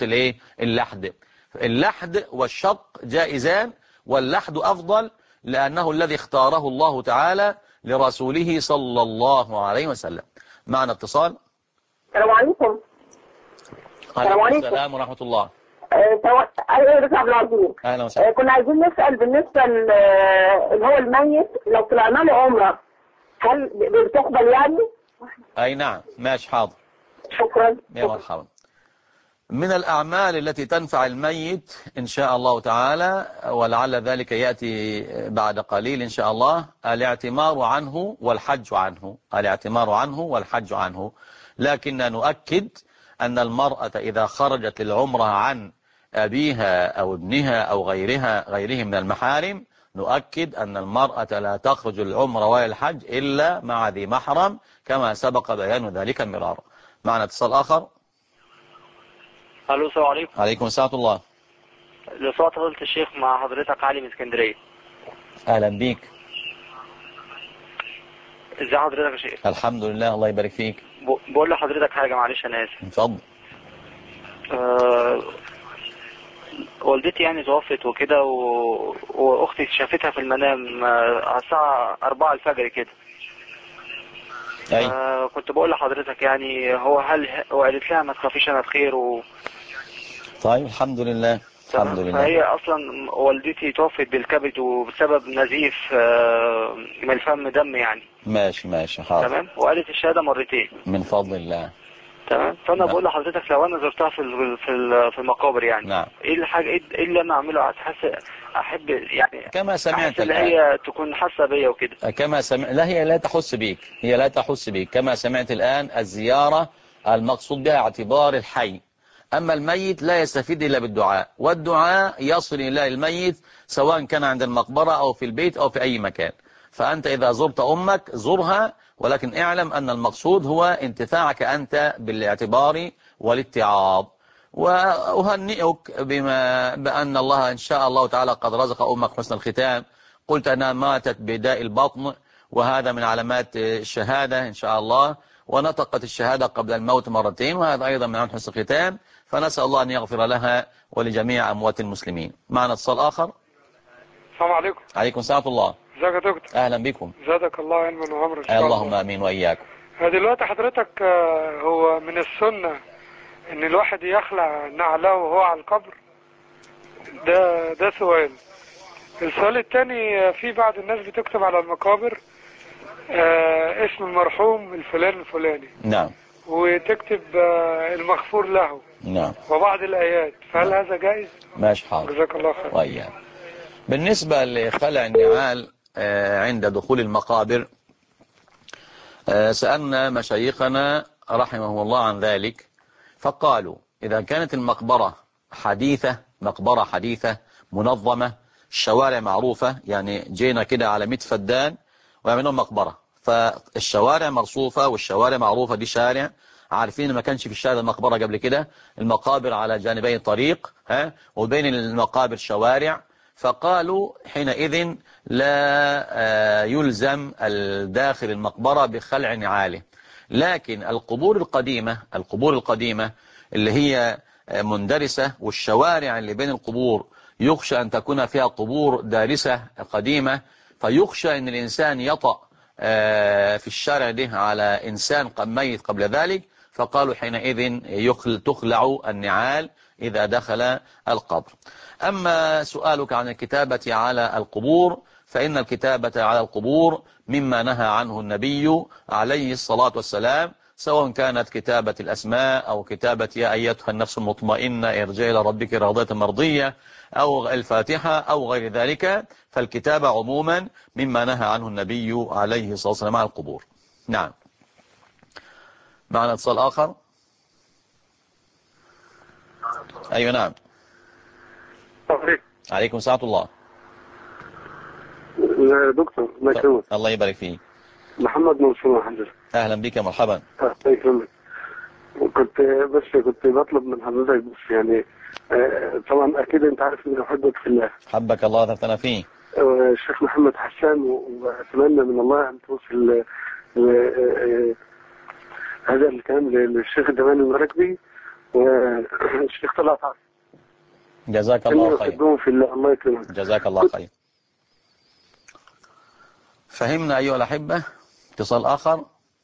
A: اللحد والشق جائزان، واللحد افضل لانه الذي اختاره الله تعالى لرسوله صلى الله عليه وسلم. معنا اتصال.
B: السلام عليكم.
A: عليكم السلام ورحمة الله.
B: أيوة عبد العزيز.
A: أهلا وسهلا.
B: كنا عايزين نسأل بالنسبة اللي هو الميت لو طلعنا له عمرة هل بتقبل يعني؟
A: أي نعم، ماشي، حاضر.
B: شكرا.
A: يا مرحبا. من الأعمال التي تنفع الميت إن شاء الله تعالى، ولعل ذلك يأتي بعد قليل إن شاء الله، الاعتمار عنه والحج عنه، الاعتمار عنه والحج عنه. لكن نؤكد أن المرأة إذا خرجت للعمرة عن أبيها أو ابنها أو غيره من المحارم، نؤكد أن المرأة لا تخرج للعمرة ولا الحج إلا مع ذي محرم، كما سبق بيان ذلك مرارا. معنا اتصال آخر.
C: الو، السلام عليكم.
A: عليكم السلام ورحمة الله.
C: لو سمحت فضيلة الشيخ، مع حضرتك علي من اسكندريه.
A: أهلا بيك.
C: ازي حضرتك يا شيخ؟
A: الحمد لله، الله يبارك فيك.
C: بقول لحضرتك حاجه، معلش انا اسف.
A: اتفضل.
C: والدتي يعني توفت وكده، واختي شافتها في المنام على الساعه 4 الفجر كده. كنت بقول لحضرتك يعني وقالت لها ما تخافيش انا بخير
A: طيب الحمد لله. الحمد لله.
C: فهي اصلا والدتي توفت بالكبد وبسبب نزيف من الفم دم يعني.
A: ماشي حاضر.
C: تمام. وقالت الشهاده مرتين
A: من فضل الله.
C: تمام. فانا
A: نعم.
C: بقول لحضرتك لو انا زرتها في المقابر يعني،
A: نعم.
C: ايه الحاجه، ايه اللي انا اعمله؟ احب يعني
A: كما سمعت
C: اللي
A: الآن،
C: هي تكون حاسه بيا وكده.
A: لا، هي لا تحس بيك، هي لا تحس بيك. كما سمعت الآن، الزيارة المقصود بها اعتبار الحي، أما الميت لا يستفيد إلا بالدعاء، والدعاء يصل إلى الميت سواء كان عند المقبرة أو في البيت أو في أي مكان. فأنت إذا زرت أمك زرها، ولكن اعلم أن المقصود هو انتفاعك أنت بالاعتبار والاتعاظ. وأهنئك بأن الله إن شاء الله تعالى قد رزق أمك حسن الختام. قلت أنها ماتت بداء البطن، وهذا من علامات الشهادة إن شاء الله، ونطقت الشهادة قبل الموت مرتين، وهذا أيضا من حسن الختام. فنسأل الله أن يغفر لها ولجميع أموات المسلمين. معنا اتصال آخر.
D: السلام عليكم.
A: عليكم السلام ورحمة الله.
D: ازيك يا دكتور؟
A: أهلا بكم.
D: زادك الله علما وعمرا ان شاء الله.
A: اللهم آمين وإياكم.
D: دلوقتي حضرتك هو من السنة ان الواحد يخلع نعله وهو على القبر؟ ده سؤال. السؤال الثاني، في بعض الناس بتكتب على المقابر اسم المرحوم الفلان الفلاني.
A: نعم.
D: وتكتب المغفور له.
A: نعم.
D: وبعض الآيات، فهل
A: نعم.
D: هذا جائز؟
A: ماشي حاضر.
D: جزاك الله خير.
A: وإياك. بالنسبة لخلع النعال عند دخول المقابر، سألنا مشايخنا رحمه الله عن ذلك، فقالوا إذا كانت المقبرة مقبرة حديثة منظمة، الشوارع معروفة، يعني جينا كده على 100 فدان ويعملون مقبرة، فالشوارع مرصوفة والشوارع معروفة، دي شارع عارفين ما كانش في الشارع المقبرة قبل كده، المقابر على جانبي طريق وبين المقابر شوارع، فقالوا حينئذ لا يلزم الداخل المقبرة بخلع نعاله. لكن القبور القديمة اللي هي مندرسة، والشوارع اللي بين القبور يخشى أن تكون فيها قبور دارسة قديمة، فيخشى أن الإنسان يطأ في الشارع ده على إنسان ميت قبل ذلك، فقالوا حينئذ تخلع النعال إذا دخل القبر. أما سؤالك عن الكتابة على القبور، فإن الكتابة على القبور مما نهى عنه النبي عليه الصلاة والسلام، سواء كانت كتابة الأسماء أو كتابة يا أيتها النفس المطمئنة ارجعي إلى ربك راضية مرضية أو الفاتحة أو غير ذلك، فالكتابة عموما مما نهى عنه النبي عليه الصلاة والسلام على القبور. نعم. معنا اتصال آخر. أيوة نعم. عليكم السلام الله.
D: يا دكتور الله يكرمك.
A: الله يبارك فيك.
D: محمد منصور حضرتك.
A: أهلا بك، مرحبا.
D: الله يكرمك. كنت بطلب من حضرتك بس يعني طبعا اكيد انت عارف اني احبك في الله.
A: حبك الله ذاتنا فيه.
D: الشيخ محمد حسان، واتمنى من الله ان توصل هذا الكلام للشيخ الدماني المراكبي والشيخ طلعت عاصم.
A: جزاك الله خير.
D: في الله. الله يكرمك.
A: جزاك الله خير. فهمنا أيها الأحبة. اتصال آخر.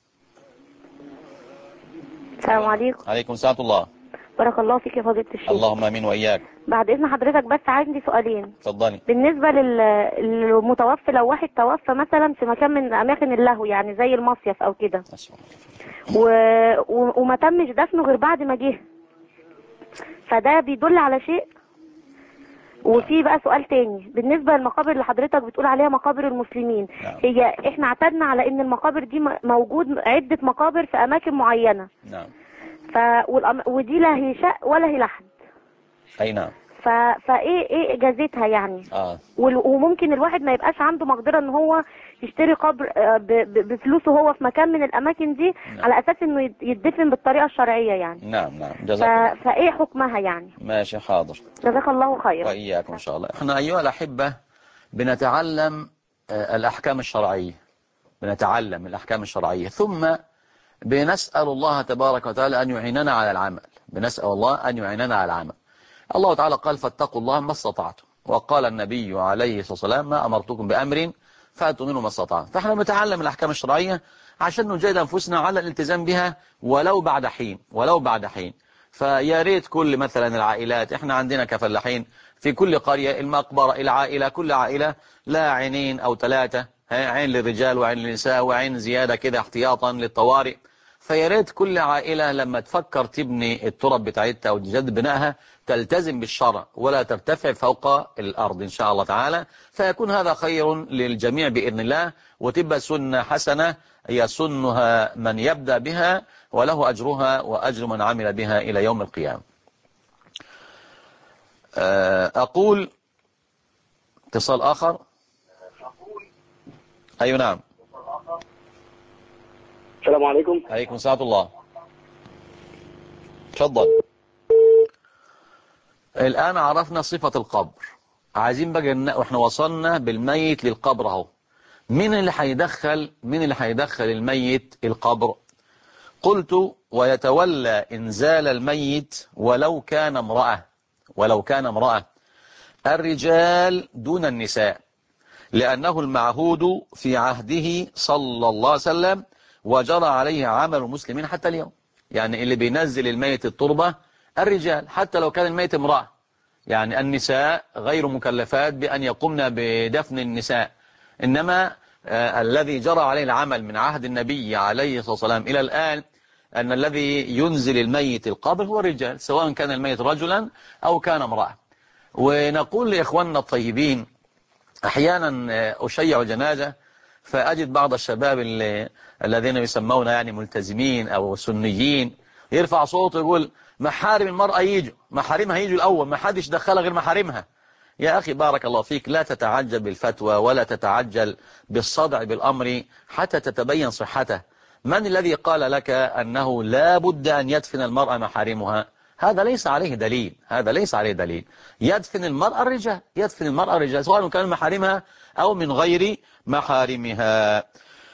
B: السلام عليكم.
A: عليكم السلام الله.
B: بارك الله فيك يا فضيلة الشيخ.
A: اللهم امين واياك.
B: بعد اذن حضرتك بس عندي سؤالين.
A: اتفضلي.
B: بالنسبه للمتوفي، لو واحد توفى مثلا في مكان من اماكن اللهو، يعني زي المصيف او كده، وما تمش دفنه غير بعد ما جه،
E: فده بيدل على شيء. وفي بقى سؤال تاني بالنسبة للمقابر اللي حضرتك بتقول عليها مقابر المسلمين.
A: نعم.
E: هي احنا اعتدنا على ان المقابر دي موجود عدة مقابر في اماكن معينة.
A: نعم.
E: ودي لا هي شق ولا هي لحد.
A: اي نعم.
E: فايه اجازتها يعني؟ وممكن الواحد ما يبقاش عنده مقدرة ان هو يشتري قبر بفلوسه هو في مكان من الاماكن دي. نعم. على اساس انه يدفن بالطريقة الشرعية يعني.
A: نعم نعم. جزاك
E: فايه حكمها يعني؟
A: ماشي حاضر.
E: جزاك الله خيرا.
A: واياكم ان شاء الله. احنا ايها الاحبة بنتعلم الاحكام الشرعية، بنتعلم الاحكام الشرعية، ثم بنسأل الله تبارك وتعالى ان يعيننا على العمل. بنسأل الله ان يعيننا على العمل. الله تعالى قال فاتقوا الله ما استطعتم، وقال النبي عليه الصلاة والسلام ما أمرتكم بأمر فأتوا منه ما استطعتم. فاحنا بنتعلم الأحكام الشرعية عشان نجاهد أنفسنا على الالتزام بها ولو بعد حين، ولو بعد حين. فيا ريت كل مثلا العائلات، احنا عندنا كفلاحين في كل قرية، المقبرة، العائلة، كل عائلة لا عينين أو ثلاثة، عين للرجال وعين للنساء وعين زيادة كده احتياطا للطوارئ. فيا ريت كل عائلة لما تفكر تبني التراب بتاعتها أو تجدد بنائها تلتزم بالشرع ولا ترتفع فوق الأرض إن شاء الله تعالى، فيكون هذا خير للجميع بإذن الله، وتبقى سنة حسنة يسنها من يبدأ بها وله أجرها وأجر من عمل بها إلى يوم القيامة. أقول اتصال آخر. أيوة نعم.
F: السلام عليكم.
A: عليكم السلام الله. تفضل. الآن عرفنا صفة القبر، عايزين بقى واحنا وصلنا بالميت للقبر اهو، مين اللي هيدخل الميت القبر؟ قلت ويتولى إنزال الميت ولو كان امرأة، الرجال دون النساء، لأنه المعهود في عهده صلى الله عليه وسلم وجرى عليه عمل المسلمين حتى اليوم. يعني اللي بينزل الميت التربة الرجال حتى لو كان الميت امرأة، يعني النساء غير مكلفات بأن يقمن بدفن النساء، إنما الذي جرى عليه العمل من عهد النبي عليه الصلاة والسلام إلى الآن أن الذي ينزل الميت القبر هو الرجال، سواء كان الميت رجلا أو كان امرأة. ونقول لإخواننا الطيبين أحيانا أشيع جنازة فأجد بعض الشباب الذين يسمون يعني ملتزمين أو سنيين يرفع صوته يقول محارم المرأة يجوا، محارمها يجوا الأول، ما حدش دخلها غير محارمها. يا أخي بارك الله فيك، لا تتعجل بالفتوى ولا تتعجل بالصدع بالأمر حتى تتبين صحته. من الذي قال لك أنه لا بد أن يدفن المرأة محارمها؟ هذا ليس عليه دليل. يدفن المرأة الرجال، سواء كان محارمها أو من غير محارمها.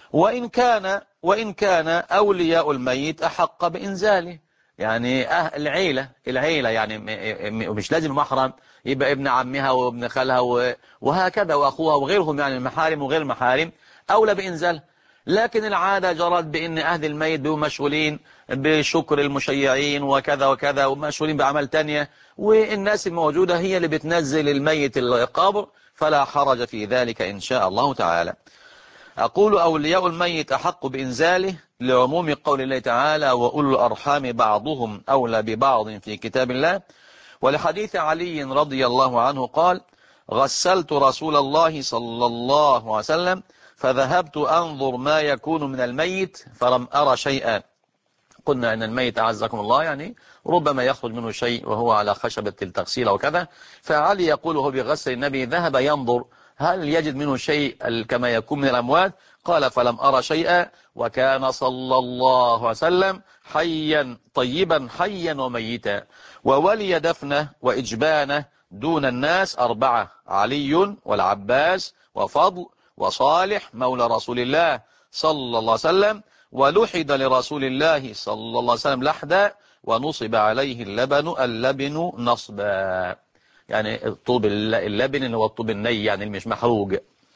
A: وإن كان أولياء الميت أحق بإنزاله، يعني العيلة يعني مش لازم محرم، يبقى ابن عمها وابن خالها وهكذا وأخوها وغيرهم، يعني المحارم وغير المحارم أولى بإنزال. لكن العادة جرت بأن أهل الميت بيبقوا مشغولين بشكر المشيعين وكذا وكذا ومشغولين بعمل تانية، والناس الموجودة هي اللي بتنزل الميت القبر، فلا حرج في ذلك إن شاء الله تعالى. أقول أولياء الميت أحق بإنزاله لعموم قول الله تعالى وأولو الأرحام بعضهم أولى ببعض في كتاب الله، ولحديث علي رضي الله عنه قال غسلت رسول الله صلى الله عليه وسلم فذهبت أنظر ما يكون من الميت فلم أرى شيئا. قلنا أن الميت أعزكم الله يعني ربما يخرج منه شيء وهو على خشبة التغسيل وكذا، فعلي يقول وهو بغسل النبي ذهب ينظر هل يجد منه شيء كما يكون من الأموات؟ قال فلم أرى شيئا، وكان صلى الله عليه وسلم حيا طيبا حيا وميتا، وولي دفنه وإجبانه دون الناس 4، علي والعباس وفضل وصالح مولى رسول الله صلى الله عليه وسلم، ولحد لرسول الله صلى الله عليه وسلم لحدا، ونصب عليه اللبن نصبا، يعني الطوب اللبن اللي هو الطوب الني يعني مش محروق.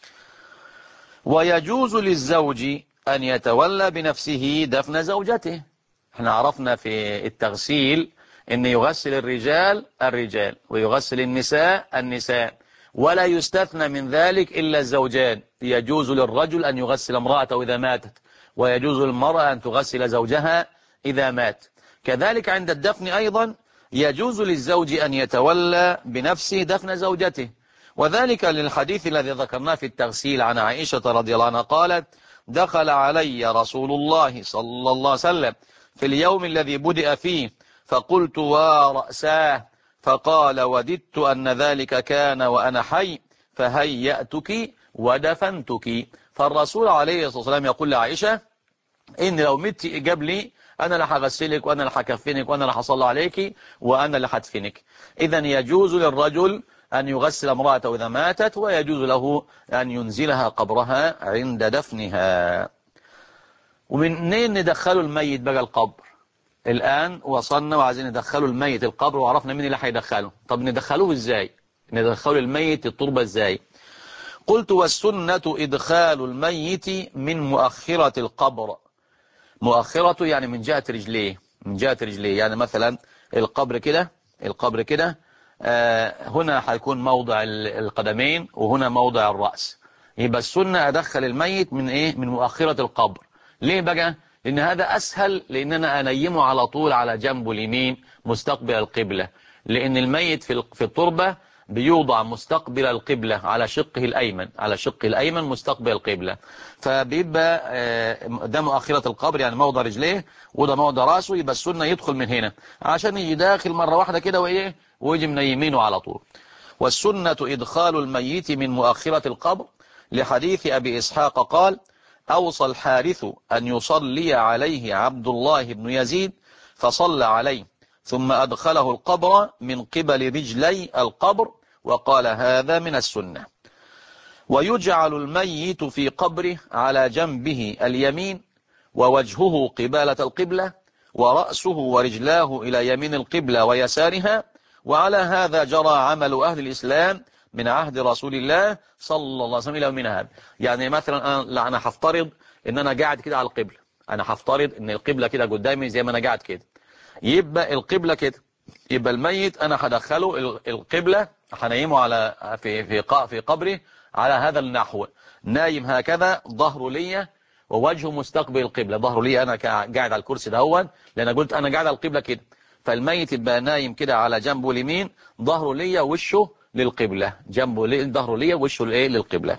A: ويجوز للزوج أن يتولى بنفسه دفن زوجته. احنا عرفنا في التغسيل أن يغسل الرجال ويغسل النساء، ولا يستثنى من ذلك إلا الزوجان. يجوز للرجل أن يغسل امرأته إذا ماتت، ويجوز للمرأة أن تغسل زوجها إذا مات. كذلك عند الدفن أيضا يجوز للزوج أن يتولى بنفسه دفن زوجته، وذلك للحديث الذي ذكرناه في التغسيل عن عائشة رضي الله عنها قالت: دخل علي رسول الله صلى الله عليه وسلم في اليوم الذي بدأ فيه فقلت ورأساه، فقال: وددت أن ذلك كان وأنا حي فهيأتك ودفنتك. فالرسول عليه الصلاة والسلام يقول لعائشة: إن لو مت قبلي أنا اللي هغسلك وأنا اللي هكفنك وأنا اللي هصلي عليك وأنا اللي هدفنك. إذا يجوز للرجل أن يغسل امرأته إذا ماتت، ويجوز له أن ينزلها قبرها عند دفنها. ومنين ندخلوا الميت بقى القبر؟ الآن وصلنا وعايزين ندخلوا الميت القبر، وعرفنا مين اللي هيدخله. طب ندخلوه إزاي؟ ندخلوا الميت التربة إزاي؟ قلت: والسنة إدخال الميت من مؤخرة القبر. مؤخرته يعني من جهة رجليه، من جهة رجليه. يعني مثلا القبر كده هنا هيكون موضع القدمين وهنا موضع الرأس. يبقى السنة أدخل الميت من إيه؟ من مؤخرة القبر. ليه بقى؟ لأن هذا أسهل، لأن أنا أنيمه على طول على جنبه اليمين مستقبل القبلة، لأن الميت في التربة بيوضع مستقبل القبلة على شقه الأيمن مستقبل القبلة. فبيبقى ده مؤخرة القبر يعني موضع رجليه، وده موضع راسه. يبقى السنة يدخل من هنا عشان يجي داخل مرة واحدة كده وإيه، ويجي من يمينه على طول. والسنة إدخال الميت من مؤخرة القبر لحديث أبي إسحاق قال: أوصى الحارث أن يصلي عليه عبد الله بن يزيد فصلى عليه ثم أدخله القبر من قبل رجلي القبر، وقال: هذا من السنة. ويجعل الميت في قبره على جنبه اليمين ووجهه قبالة القبلة ورأسه ورجلاه إلى يمين القبلة ويسارها، وعلى هذا جرى عمل أهل الإسلام من عهد رسول الله صلى الله عليه وسلم إلى يومنا هذا. يعني مثلا أنا هفترض إن أنا قاعد كده على القبلة، أنا هفترض إن القبلة كده قدامي زي ما أنا قاعد كده، يبقى القبلة كده، يبقى الميت أنا هدخله القبلة، هنيمه على في قبره على هذا النحو، نايم هكذا، ظهره ليا ووجهه مستقبل القبلة. ظهره ليا أنا قاعد على الكرسي دهون، لأن قلت أنا قاعد على القبلة كده، فالميت يبقى نايم كده على جنبه اليمين، ظهره ليا ووشه للقبلة، ظهره ليا ووشه للقبلة.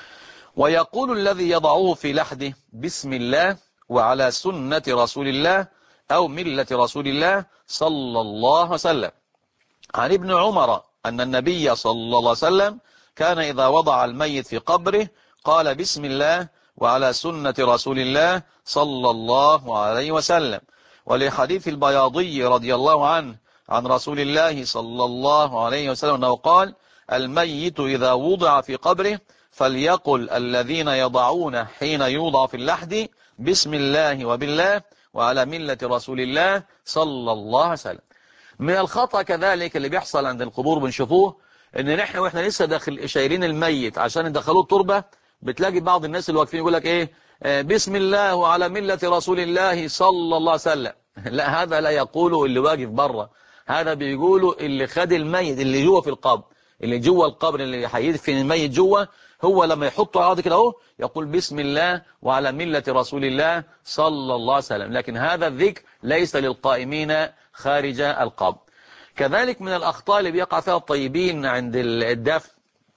A: ويقول الذي يضعه في لحده: بسم الله وعلى سنة رسول الله أو ملة رسول الله صلى الله عليه وسلم. عن ابن عمر أن النبي صلى الله عليه وسلم كان إذا وضع الميت في قبره قال: بسم الله وعلى سنة رسول الله صلى الله عليه وسلم. ولحديث البياضي رضي الله عنه عن رسول الله صلى الله عليه وسلم أنه قال: الميت إذا وضع في قبره فليقل الذين يضعون حين يوضع في اللحد: بسم الله وبالله وعلى ملة رسول الله صلى الله عليه وسلم. من الخطأ كذلك اللي بيحصل عند القبور بنشوفوه، ان نحن واحنا لسه داخل شايلين الميت عشان ندخلوه التربة، بتلاقي بعض الناس اللي واقفين يقول لك ايه، بسم الله وعلى ملة رسول الله صلى الله عليه وسلم. لا، هذا لا يقوله اللي واقف بره، هذا بيقوله اللي خد الميت اللي جوه في القبر، اللي جوه القبر اللي هيدفن الميت جوه، هو لما يحطه على كده اهو يقول بسم الله وعلى ملة رسول الله صلى الله عليه وسلم. لكن هذا الذكر ليس للقائمين خارج القبر. كذلك من الأخطاء اللي بيقع فيها الطيبين عند الدفن،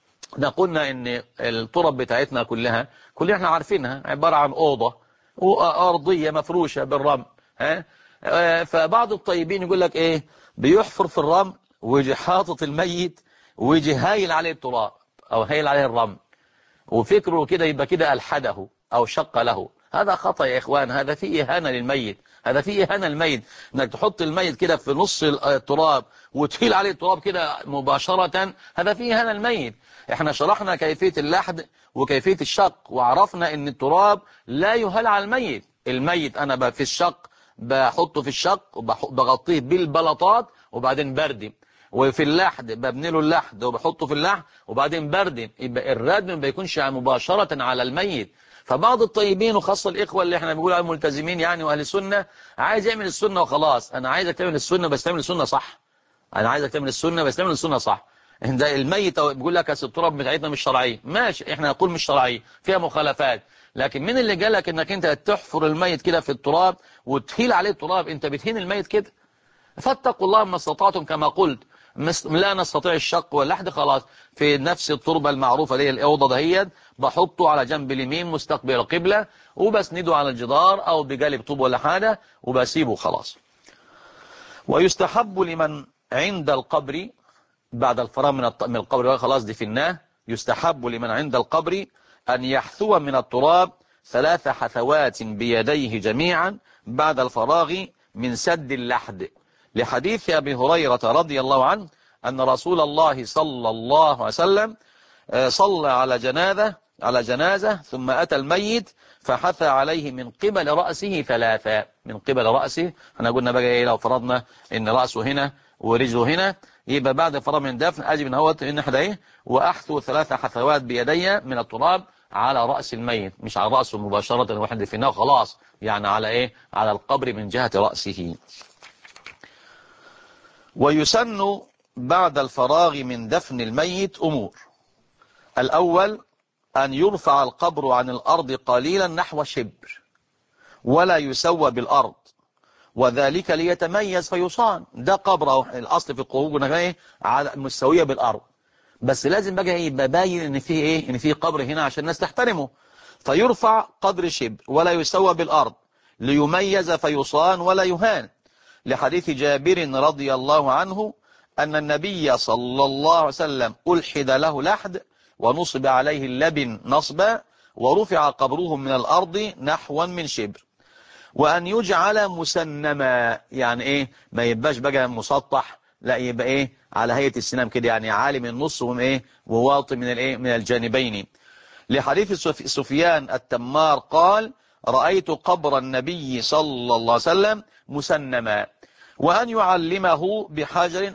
A: قلنا ان التراب بتاعتنا كلها احنا عارفينها عبارة عن أوضة وأرضية مفروشة بالرمل، فبعض الطيبين يقول لك ايه، بيحفر في الرمل ويجي حاطط الميت ويجي هايل عليه التراب او هايل عليه الرمل، وفكره كده يبقى كده ألحده أو شق له. هذا خطأ يا إخوان، هذا فيه إهانة للميت، هذا فيه إهانة للميت، إنك تحط الميت كده في نص التراب وتهيل عليه التراب كده مباشرة، هذا فيه إهانة للميت. إحنا شرحنا كيفية اللحد وكيفية الشق، وعرفنا إن التراب لا يهال على الميت. الميت أنا في الشق بحطه في الشق وبغطيه بالبلطات وبعدين بردم، وفي اللحد ببني له اللحد وبحطه في اللحد وبعدين بردم، يبقى الردم ما بيكونش مباشرة على الميت. فبعض الطيبين وخاصة الإخوة اللي احنا بنقول عليهم ملتزمين يعني وأهل السنة، عايز يعمل السنة وخلاص. أنا عايزك تعمل السنة بس تعمل السنة صح، أنا عايزك تعمل السنة بس تعمل السنة صح. ده الميت بيقول لك أصل التراب بتاعتنا مش شرعية، ماشي، احنا نقول مش شرعية فيها مخالفات، لكن مين اللي قالك انك انت تحفر الميت كده في التراب وتهيل عليه التراب؟ انت بتهين الميت كده، فاتقوا الله ما استطعتم كما قلت. لا نستطيع الشق واللحد، خلاص في نفس التربة المعروفة دي الأوضة دهيت، بحطه على جنب اليمين مستقبل القبلة وبسنده على الجدار أو بجانب طوب ولا حاجة وبسيبه خلاص. ويستحب لمن عند القبر بعد الفراغ من القبر خلاص دفناه، يستحب لمن عند القبر أن يحثو من التراب 3 حثوات بيديه جميعا بعد الفراغ من سد اللحد، لحديث أبي هريرة رضي الله عنه أن رسول الله صلى الله عليه وسلم صلى على جنازة ثم أتى الميت فحثى عليه من قبل رأسه 3 من قبل رأسه. احنا قلنا بقى ايه لو فرضنا ان رأسه هنا ورجله هنا، يبقى بعد فرض من الدفن اجي من هوت ان احنا ايه واحثو 3 حثوات بيدي من التراب على رأس الميت، مش على رأسه مباشرة الواحد دفناه خلاص، يعني على ايه على القبر من جهة رأسه. ويسن بعد الفراغ من دفن الميت أمور. الأول أن يرفع القبر عن الأرض قليلا نحو شبر ولا يسوى بالأرض، وذلك ليتميز فيصان. ده قبر الأصل في القبور على مستوية بالأرض، بس لازم بقى يبقى باين ان فيه ايه ان فيه قبر هنا عشان الناس تحترمه، فيرفع قدر شبر ولا يسوى بالأرض ليميز فيصان ولا يهان، لحديث جابر رضي الله عنه أن النبي صلى الله عليه وسلم ألحد له لحد ونصب عليه اللبن نصبا ورفع قبره من الأرض نحوا من شبر. وأن يجعل مسنما، يعني إيه ما يبقاش بقى مسطح، لا يبقى إيه على هيئة السنام كده، يعني عالي من النص وإيه وواطي من الإيه من الجانبين، لحديث سفيان التمار قال رأيت قبر النبي صلى الله عليه وسلم مسنما. وأن يعلمه بحجر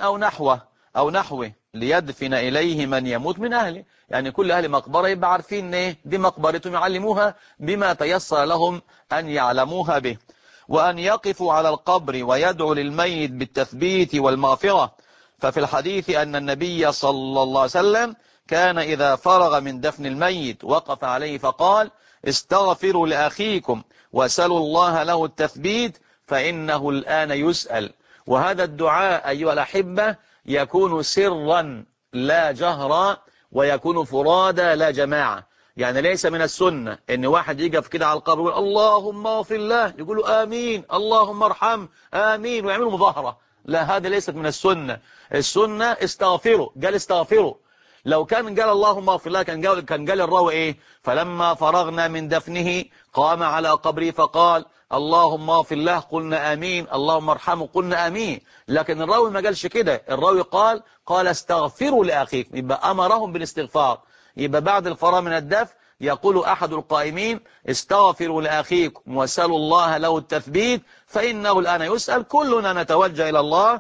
A: أو نحوه ليدفن إليه من يموت من أهله، يعني كل أهل مقبرة يبقى عارفين إيه دي مقبرتهم، يعلموها بما تيسر لهم أن يعلموها به. وأن يقفوا على القبر ويدعو للميت بالتثبيت والمغفرة، ففي الحديث أن النبي صلى الله عليه وسلم كان إذا فرغ من دفن الميت وقف عليه فقال استغفروا لأخيكم وسلوا الله له التثبيت فإنه الآن يسأل. وهذا الدعاء أيها الأحبة يكون سرا لا جهرا، ويكون فرادى لا جماعة، يعني ليس من السنة ان واحد يقف كده على القبر ويقول اللهم اغفر الله يقولوا آمين اللهم ارحم آمين ويعملوا مظاهرة، لا هذا ليست من السنة. السنة استغفروا، قال استغفروا. لو كان قال اللهم اغفر الله كان قال الراوي ايه فلما فرغنا من دفنه قام على قبري فقال اللهم اغفر الله قلنا آمين اللهم ارحمه قلنا آمين، لكن الراوي ما قالش كده، الراوي قال استغفروا لأخيكم، يبقى أمرهم بالاستغفار. يبقى بعد الفراغ من الدفن يقول أحد القائمين استغفروا لأخيكم وسلوا الله له التثبيت فإنه الآن يسأل. كلنا نتوجه إلى الله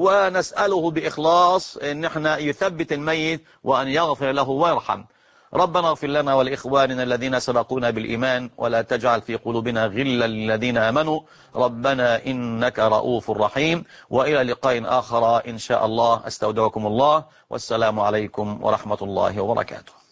A: ونسأله بإخلاص إن احنا يثبت الميت وأن يغفر له ويرحم. ربنا اغفر لنا ولإخواننا الذين سبقونا بالإيمان ولا تجعل في قلوبنا غلا للذين آمنوا ربنا إنك رؤوف رحيم. وإلى لقاء آخر إن شاء الله، أستودعكم الله والسلام عليكم ورحمة الله وبركاته.